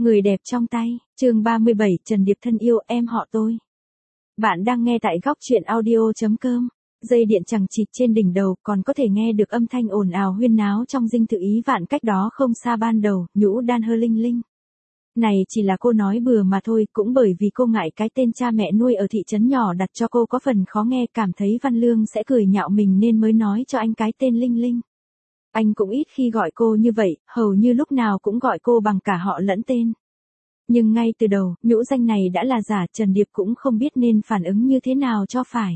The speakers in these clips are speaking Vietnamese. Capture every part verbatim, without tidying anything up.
Người đẹp trong tay, chương ba mươi bảy, Trần Điệp thân yêu, em họ tôi. Bạn đang nghe tại góc truyện audio chấm com. Dây điện chằng chịt trên đỉnh đầu, còn có thể nghe được âm thanh ồn ào huyên náo trong dinh thự Ý Vạn cách đó không xa ban đầu, nhũ đan hơ linh linh. Này chỉ là cô nói bừa mà thôi, cũng bởi vì cô ngại cái tên cha mẹ nuôi ở thị trấn nhỏ đặt cho cô có phần khó nghe, cảm thấy Văn Lương sẽ cười nhạo mình nên mới nói cho anh cái tên Linh Linh. Anh cũng ít khi gọi cô như vậy, hầu như lúc nào cũng gọi cô bằng cả họ lẫn tên. Nhưng ngay từ đầu, nhũ danh này đã là giả, Trần Điệp cũng không biết nên phản ứng như thế nào cho phải.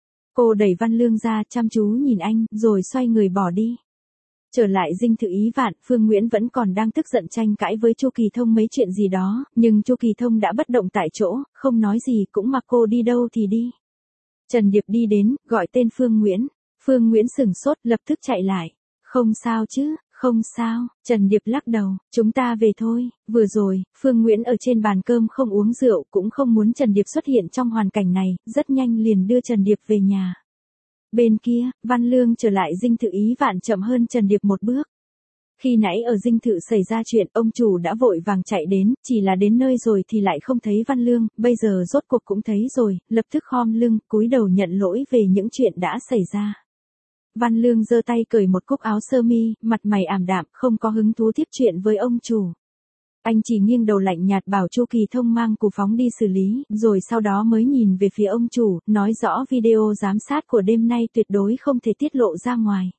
Cô đẩy Văn Lương ra, chăm chú nhìn anh, rồi xoay người bỏ đi. Trở lại dinh thự Ý Vạn, Phương Nguyễn vẫn còn đang tức giận tranh cãi với Chu Kỳ Thông mấy chuyện gì đó, nhưng Chu Kỳ Thông đã bất động tại chỗ, không nói gì, cũng mặc cô đi đâu thì đi. Trần Điệp đi đến, gọi tên Phương Nguyễn. Phương Nguyễn sửng sốt, lập tức chạy lại. Không sao chứ, không sao, Trần Điệp lắc đầu, chúng ta về thôi. Vừa rồi, Phương Nguyễn ở trên bàn cơm không uống rượu, cũng không muốn Trần Điệp xuất hiện trong hoàn cảnh này, rất nhanh liền đưa Trần Điệp về nhà. Bên kia, Văn Lương trở lại dinh thự Ý Vạn chậm hơn Trần Điệp một bước. Khi nãy ở dinh thự xảy ra chuyện, ông chủ đã vội vàng chạy đến, chỉ là đến nơi rồi thì lại không thấy Văn Lương, bây giờ rốt cuộc cũng thấy rồi, lập tức khom lưng, cúi đầu nhận lỗi về những chuyện đã xảy ra. Văn Lương giơ tay cởi một cúc áo sơ mi, mặt mày ảm đạm, không có hứng thú tiếp chuyện với ông chủ. Anh chỉ nghiêng đầu lạnh nhạt bảo Chu Kỳ Thông mang củ phóng đi xử lý, rồi sau đó mới nhìn về phía ông chủ, nói rõ video giám sát của đêm nay tuyệt đối không thể tiết lộ ra ngoài.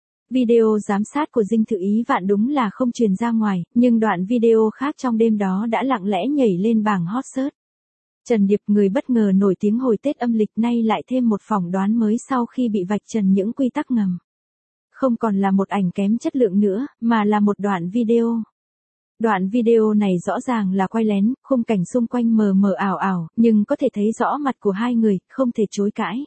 Video giám sát của dinh thự Ý Vạn đúng là không truyền ra ngoài, nhưng đoạn video khác trong đêm đó đã lặng lẽ nhảy lên bảng hot search. Trần Điệp, người bất ngờ nổi tiếng hồi Tết âm lịch, nay lại thêm một phỏng đoán mới sau khi bị vạch trần những quy tắc ngầm. Không còn là một ảnh kém chất lượng nữa, mà là một đoạn video. Đoạn video này rõ ràng là quay lén, khung cảnh xung quanh mờ mờ ảo ảo, nhưng có thể thấy rõ mặt của hai người, không thể chối cãi.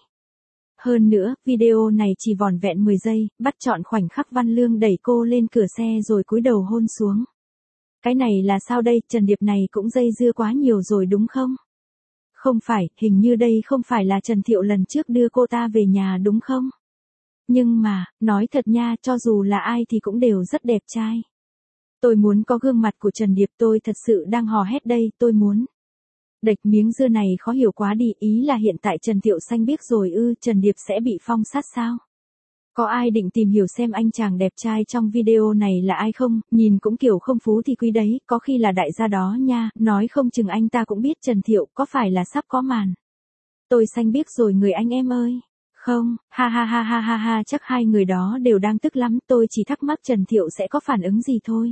Hơn nữa, video này chỉ vỏn vẹn mười giây, bắt chọn khoảnh khắc Văn Lương đẩy cô lên cửa xe rồi cúi đầu hôn xuống. Cái này là sao đây, Trần Điệp này cũng dây dưa quá nhiều rồi đúng không? Không phải, hình như đây không phải là Trần Thiệu lần trước đưa cô ta về nhà đúng không? Nhưng mà, nói thật nha, cho dù là ai thì cũng đều rất đẹp trai. Tôi muốn có gương mặt của Trần Điệp, tôi thật sự đang hò hét đây, tôi muốn. Đệch miếng dưa này khó hiểu quá đi, ý là hiện tại Trần Thiệu xanh biếc rồi ư, Trần Điệp sẽ bị phong sát sao? Có ai định tìm hiểu xem anh chàng đẹp trai trong video này là ai không, nhìn cũng kiểu không phú thì quý đấy, có khi là đại gia đó nha, nói không chừng anh ta cũng biết Trần Thiệu có phải là sắp có màn. Tôi xanh biếc rồi người anh em ơi. Không, ha ha ha ha ha ha, chắc hai người đó đều đang tức lắm, tôi chỉ thắc mắc Trần Thiệu sẽ có phản ứng gì thôi.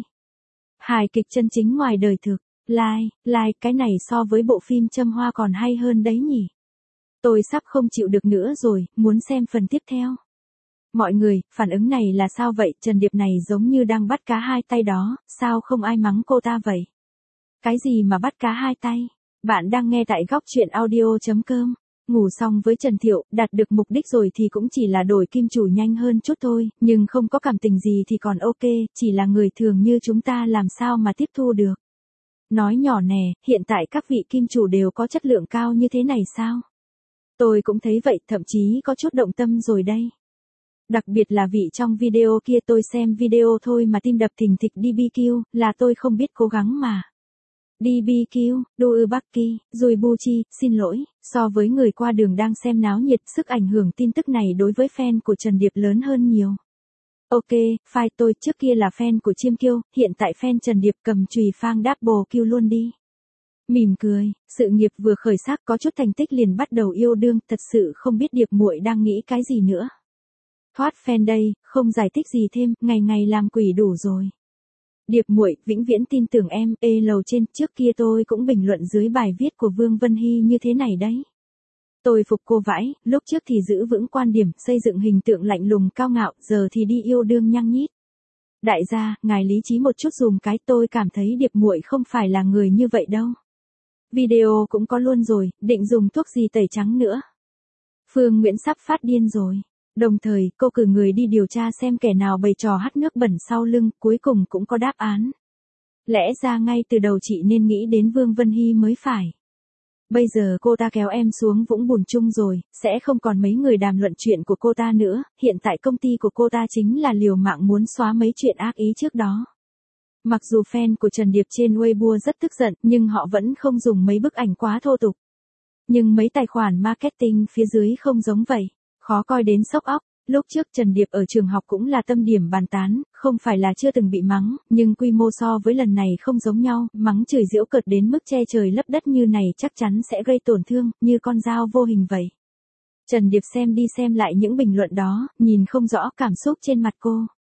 Hài kịch chân chính ngoài đời thực, like, like, cái này so với bộ phim Châm Hoa còn hay hơn đấy nhỉ. Tôi sắp không chịu được nữa rồi, muốn xem phần tiếp theo. Mọi người, phản ứng này là sao vậy, Trần Điệp này giống như đang bắt cá hai tay đó, sao không ai mắng cô ta vậy? Cái gì mà bắt cá hai tay? Bạn đang nghe tại góc truyện audio chấm com. Ngủ xong với Trần Thiệu, đạt được mục đích rồi thì cũng chỉ là đổi kim chủ nhanh hơn chút thôi, nhưng không có cảm tình gì thì còn ok, chỉ là người thường như chúng ta làm sao mà tiếp thu được. Nói nhỏ nè, hiện tại các vị kim chủ đều có chất lượng cao như thế này sao? Tôi cũng thấy vậy, thậm chí có chút động tâm rồi đây. Đặc biệt là vị trong video kia, tôi xem video thôi mà tim đập thình thịch. đê bê quy, là tôi không biết cố gắng mà. đê bê quy, Do ư Bắc Kỳ, rồi Buchi, xin lỗi, so với người qua đường đang xem náo nhiệt, sức ảnh hưởng tin tức này đối với fan của Trần Điệp lớn hơn nhiều. Ok, phải, tôi trước kia là fan của Chiêm Kiêu, hiện tại fan Trần Điệp, cầm chùy phang double kill luôn đi. Mỉm cười, sự nghiệp vừa khởi sắc có chút thành tích liền bắt đầu yêu đương, thật sự không biết Điệp muội đang nghĩ cái gì nữa. Thoát fan đây, không giải thích gì thêm, ngày ngày làm quỷ đủ rồi. Điệp muội, vĩnh viễn tin tưởng em, ê lầu trên, trước kia tôi cũng bình luận dưới bài viết của Vương Vân Hy như thế này đấy. Tôi phục cô vãi, lúc trước thì giữ vững quan điểm, xây dựng hình tượng lạnh lùng cao ngạo, giờ thì đi yêu đương nhăng nhít. Đại gia, ngài lý trí một chút dùm cái, tôi cảm thấy Điệp muội không phải là người như vậy đâu. Video cũng có luôn rồi, định dùng thuốc gì tẩy trắng nữa. Phương Nguyễn sắp phát điên rồi. Đồng thời, cô cử người đi điều tra xem kẻ nào bày trò hắt nước bẩn sau lưng, cuối cùng cũng có đáp án. Lẽ ra ngay từ đầu chị nên nghĩ đến Vương Vân Hy mới phải. Bây giờ cô ta kéo em xuống vũng bùn chung rồi, sẽ không còn mấy người đàm luận chuyện của cô ta nữa, hiện tại công ty của cô ta chính là liều mạng muốn xóa mấy chuyện ác ý trước đó. Mặc dù fan của Trần Điệp trên Weibo rất tức giận, nhưng họ vẫn không dùng mấy bức ảnh quá thô tục. Nhưng mấy tài khoản marketing phía dưới không giống vậy, khó coi đến sốc óc. Lúc trước Trần Điệp ở trường học cũng là tâm điểm bàn tán, không phải là chưa từng bị mắng, nhưng quy mô so với lần này không giống nhau, mắng chửi giễu cợt đến mức che trời lấp đất như này chắc chắn sẽ gây tổn thương, như con dao vô hình vậy. Trần Điệp xem đi xem lại những bình luận đó, nhìn không rõ cảm xúc trên mặt cô.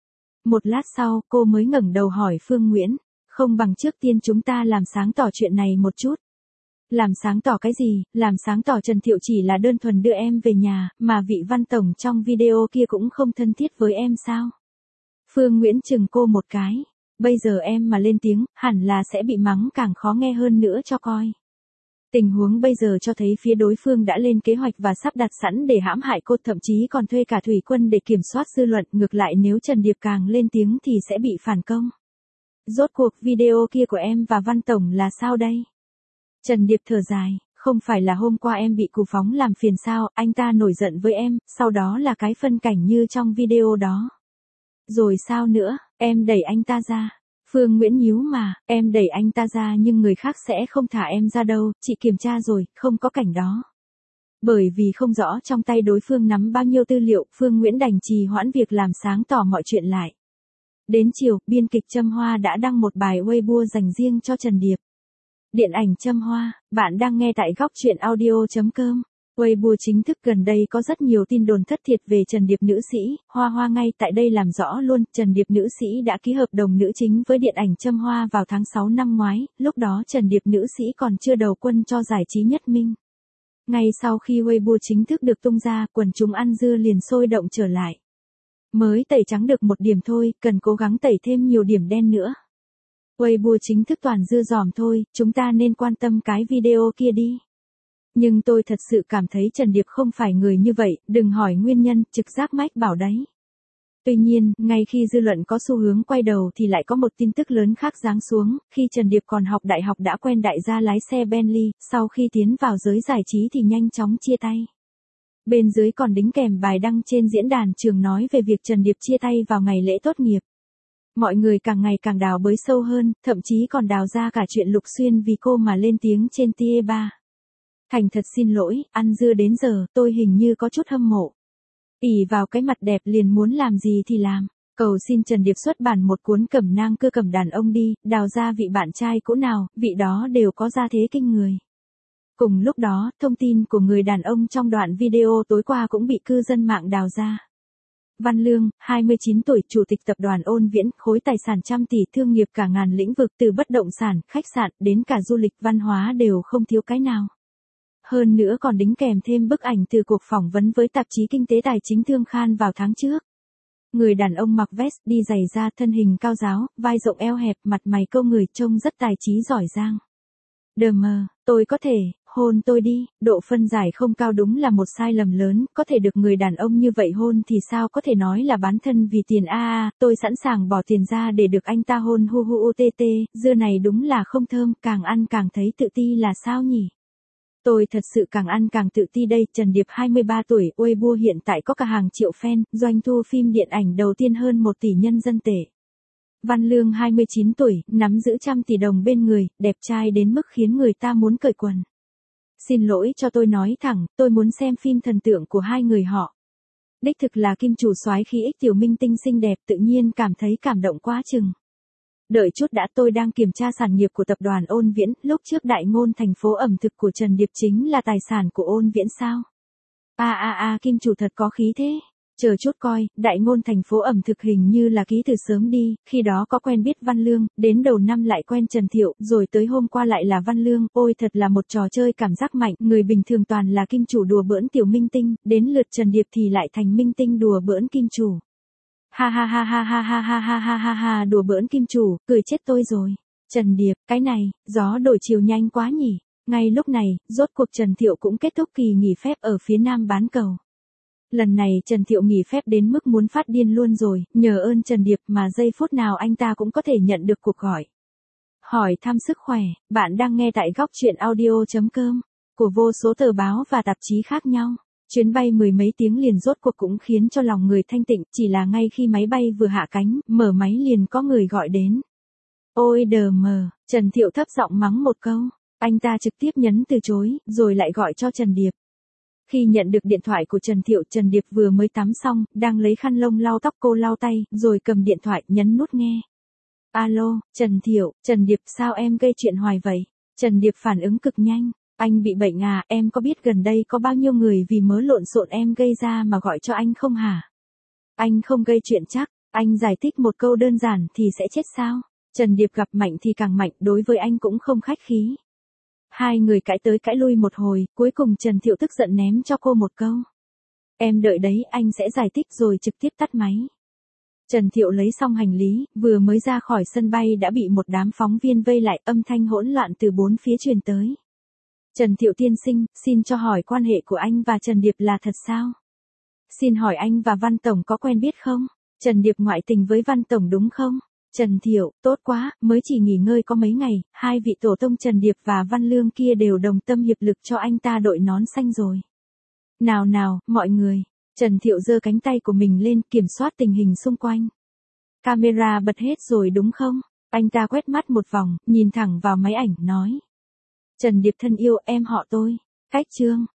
Một lát sau, cô mới ngẩng đầu hỏi Phương Nguyễn, không bằng trước tiên chúng ta làm sáng tỏ chuyện này một chút. Làm sáng tỏ cái gì, làm sáng tỏ Trần Thiệu chỉ là đơn thuần đưa em về nhà, mà vị Văn Tổng trong video kia cũng không thân thiết với em sao? Phương Nguyễn chừng cô một cái, bây giờ em mà lên tiếng, hẳn là sẽ bị mắng càng khó nghe hơn nữa cho coi. Tình huống bây giờ cho thấy phía đối phương đã lên kế hoạch và sắp đặt sẵn để hãm hại cô, thậm chí còn thuê cả thủy quân để kiểm soát dư luận, ngược lại nếu Trần Điệp càng lên tiếng thì sẽ bị phản công. Rốt cuộc video kia của em và Văn Tổng là sao đây? Trần Điệp thở dài, không phải là hôm qua em bị Cù Phóng làm phiền sao, anh ta nổi giận với em, sau đó là cái phân cảnh như trong video đó. Rồi sao nữa, em đẩy anh ta ra. Phương Nguyễn nhíu mà, em đẩy anh ta ra nhưng người khác sẽ không thả em ra đâu, chị kiểm tra rồi, không có cảnh đó. Bởi vì không rõ trong tay đối phương nắm bao nhiêu tư liệu, Phương Nguyễn đành trì hoãn việc làm sáng tỏ mọi chuyện lại. Đến chiều, biên kịch Trâm Hoa đã đăng một bài Weibo dành riêng cho Trần Điệp. Điện ảnh Trâm Hoa, bạn đang nghe tại góc truyện audio chấm com. Weibo chính thức gần đây có rất nhiều tin đồn thất thiệt về Trần Điệp nữ sĩ, Hoa Hoa ngay tại đây làm rõ luôn, Trần Điệp nữ sĩ đã ký hợp đồng nữ chính với điện ảnh Trâm Hoa vào tháng sáu năm ngoái, lúc đó Trần Điệp nữ sĩ còn chưa đầu quân cho giải trí Nhất Minh. Ngay sau khi Weibo chính thức được tung ra, quần chúng ăn dưa liền sôi động trở lại. Mới tẩy trắng được một điểm thôi, cần cố gắng tẩy thêm nhiều điểm đen nữa. Weibo chính thức toàn dưa dòm thôi, chúng ta nên quan tâm cái video kia đi. Nhưng tôi thật sự cảm thấy Trần Điệp không phải người như vậy, đừng hỏi nguyên nhân, trực giác mách bảo đấy. Tuy nhiên, ngay khi dư luận có xu hướng quay đầu thì lại có một tin tức lớn khác giáng xuống, khi Trần Điệp còn học đại học đã quen đại gia lái xe Bentley, sau khi tiến vào giới giải trí thì nhanh chóng chia tay. Bên dưới còn đính kèm bài đăng trên diễn đàn trường nói về việc Trần Điệp chia tay vào ngày lễ tốt nghiệp. Mọi người càng ngày càng đào bới sâu hơn, thậm chí còn đào ra cả chuyện Lục Xuyên vì cô mà lên tiếng trên T E ba. Thành thật xin lỗi, ăn dưa đến giờ, tôi hình như có chút hâm mộ. ỷ vào cái mặt đẹp liền muốn làm gì thì làm. Cầu xin Trần Điệp xuất bản một cuốn cẩm nang cưa cẩm đàn ông đi, đào ra vị bạn trai cũ nào, vị đó đều có gia thế kinh người. Cùng lúc đó, thông tin của người đàn ông trong đoạn video tối qua cũng bị cư dân mạng đào ra. Văn Lương, hai mươi chín tuổi, chủ tịch tập đoàn Ôn Viễn, khối tài sản trăm tỷ, thương nghiệp cả ngàn lĩnh vực, từ bất động sản, khách sạn, đến cả du lịch, văn hóa đều không thiếu cái nào. Hơn nữa còn đính kèm thêm bức ảnh từ cuộc phỏng vấn với tạp chí Kinh tế Tài chính Thương Khan vào tháng trước. Người đàn ông mặc vest, đi giày da, thân hình cao ráo, vai rộng eo hẹp, mặt mày câu người, trông rất tài trí giỏi giang. Đờ mờ, tôi có thể, hôn tôi đi, độ phân giải không cao đúng là một sai lầm lớn, có thể được người đàn ông như vậy hôn thì sao có thể nói là bán thân vì tiền a a, tôi sẵn sàng bỏ tiền ra để được anh ta hôn hu hu u tê tê, dưa này đúng là không thơm, càng ăn càng thấy tự ti là sao nhỉ? Tôi thật sự càng ăn càng tự ti đây. Trần Điệp hai mươi ba tuổi, Weibo hiện tại có cả hàng triệu fan, doanh thu phim điện ảnh đầu tiên hơn một tỷ nhân dân tệ. Văn Lương hai mươi chín tuổi, nắm giữ trăm tỷ đồng bên người, đẹp trai đến mức khiến người ta muốn cởi quần. Xin lỗi cho tôi nói thẳng, tôi muốn xem phim thần tượng của hai người họ. Đích thực là kim chủ soái khí ích tiểu minh tinh xinh đẹp, tự nhiên cảm thấy cảm động quá chừng. Đợi chút đã, tôi đang kiểm tra sản nghiệp của tập đoàn Ôn Viễn, lúc trước đại ngôn thành phố ẩm thực của Trần Điệp chính là tài sản của Ôn Viễn sao? A a a, kim chủ thật có khí thế. Chờ chút coi, đại ngôn thành phố ẩm thực hình như là ký từ sớm đi, khi đó có quen biết Văn Lương, đến đầu năm lại quen Trần Thiệu, rồi tới hôm qua lại là Văn Lương, ôi thật là một trò chơi cảm giác mạnh, người bình thường toàn là kim chủ đùa bỡn tiểu minh tinh, đến lượt Trần Điệp thì lại thành minh tinh đùa bỡn kim chủ. Ha ha ha ha ha ha ha ha ha ha ha, đùa bỡn kim chủ, cười chết tôi rồi. Trần Điệp, cái này, gió đổi chiều nhanh quá nhỉ. Ngay lúc này, rốt cuộc Trần Thiệu cũng kết thúc kỳ nghỉ phép ở phía Nam bán cầu. Lần này Trần Thiệu nghỉ phép đến mức muốn phát điên luôn rồi, nhờ ơn Trần Điệp mà giây phút nào anh ta cũng có thể nhận được cuộc gọi. Hỏi thăm sức khỏe, bạn đang nghe tại góc truyện audio chấm com, của vô số tờ báo và tạp chí khác nhau. Chuyến bay mười mấy tiếng liền rốt cuộc cũng khiến cho lòng người thanh tịnh, chỉ là ngay khi máy bay vừa hạ cánh, mở máy liền có người gọi đến. Ôi đờ mờ, Trần Thiệu thấp giọng mắng một câu. Anh ta trực tiếp nhấn từ chối, rồi lại gọi cho Trần Điệp. Khi nhận được điện thoại của Trần Thiệu, Trần Điệp vừa mới tắm xong, đang lấy khăn lông lau tóc, cô lau tay, rồi cầm điện thoại, nhấn nút nghe. Alo, Trần Thiệu, Trần Điệp, sao em gây chuyện hoài vậy? Trần Điệp phản ứng cực nhanh. Anh bị bệnh à, em có biết gần đây có bao nhiêu người vì mớ lộn xộn em gây ra mà gọi cho anh không hả? Anh không gây chuyện chắc, anh giải thích một câu đơn giản thì sẽ chết sao? Trần Điệp gặp mạnh thì càng mạnh, đối với anh cũng không khách khí. Hai người cãi tới cãi lui một hồi, cuối cùng Trần Thiệu tức giận ném cho cô một câu. Em đợi đấy, anh sẽ giải thích, rồi trực tiếp tắt máy. Trần Thiệu lấy xong hành lý, vừa mới ra khỏi sân bay đã bị một đám phóng viên vây lại, âm thanh hỗn loạn từ bốn phía truyền tới. Trần Thiệu tiên sinh, xin cho hỏi quan hệ của anh và Trần Điệp là thật sao? Xin hỏi anh và Văn Tổng có quen biết không? Trần Điệp ngoại tình với Văn Tổng đúng không? Trần Thiệu, tốt quá, mới chỉ nghỉ ngơi có mấy ngày, hai vị tổ tông Trần Điệp và Văn Lương kia đều đồng tâm hiệp lực cho anh ta đội nón xanh rồi. Nào nào, mọi người. Trần Thiệu giơ cánh tay của mình lên, kiểm soát tình hình xung quanh. Camera bật hết rồi đúng không? Anh ta quét mắt một vòng, nhìn thẳng vào máy ảnh, nói. Trần Điệp thân yêu, em họ tôi. Cách chương.